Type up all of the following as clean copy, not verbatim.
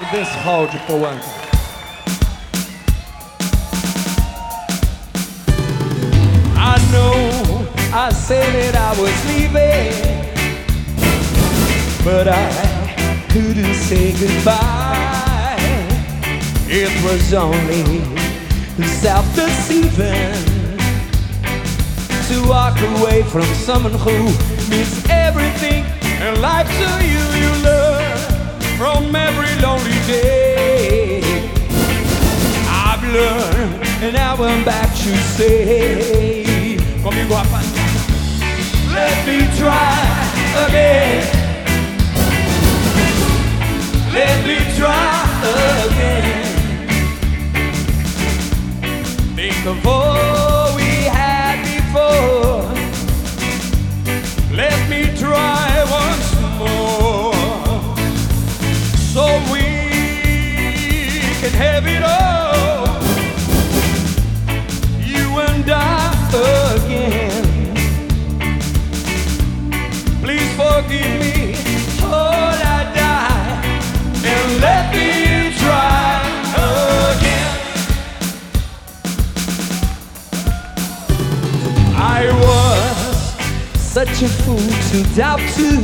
this hold for one. I know I said that I was leaving, but I couldn't say goodbye. It was only self-deceiving to walk away from someone who means everything in life to you. You learn from every lonely day. I've learned and I went back to say, conmigo rapaz, let me try again. Let me try again. Think of all we had before. Let me try once more, so we can have it all, you and I again. Please forgive me, all I die, and let me try again. I was such a fool to doubt you,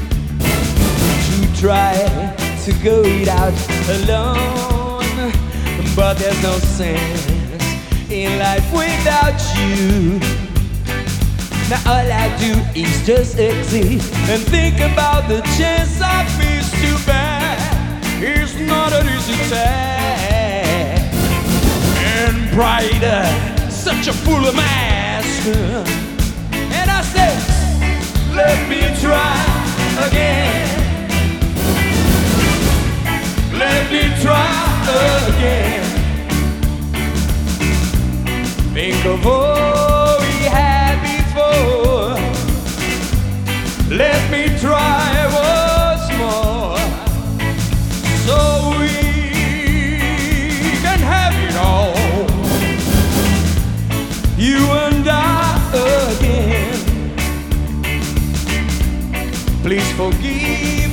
to try to go it out alone, but there's no sense in life without you. Now all I do is just exist and think about the chance I missed. Too bad it's not an easy task, and pride such a fool of mask. And I said, let me try again. Let me try again. Think of all we had before. Let me try once more, so we can have it all, you and I again. Please forgive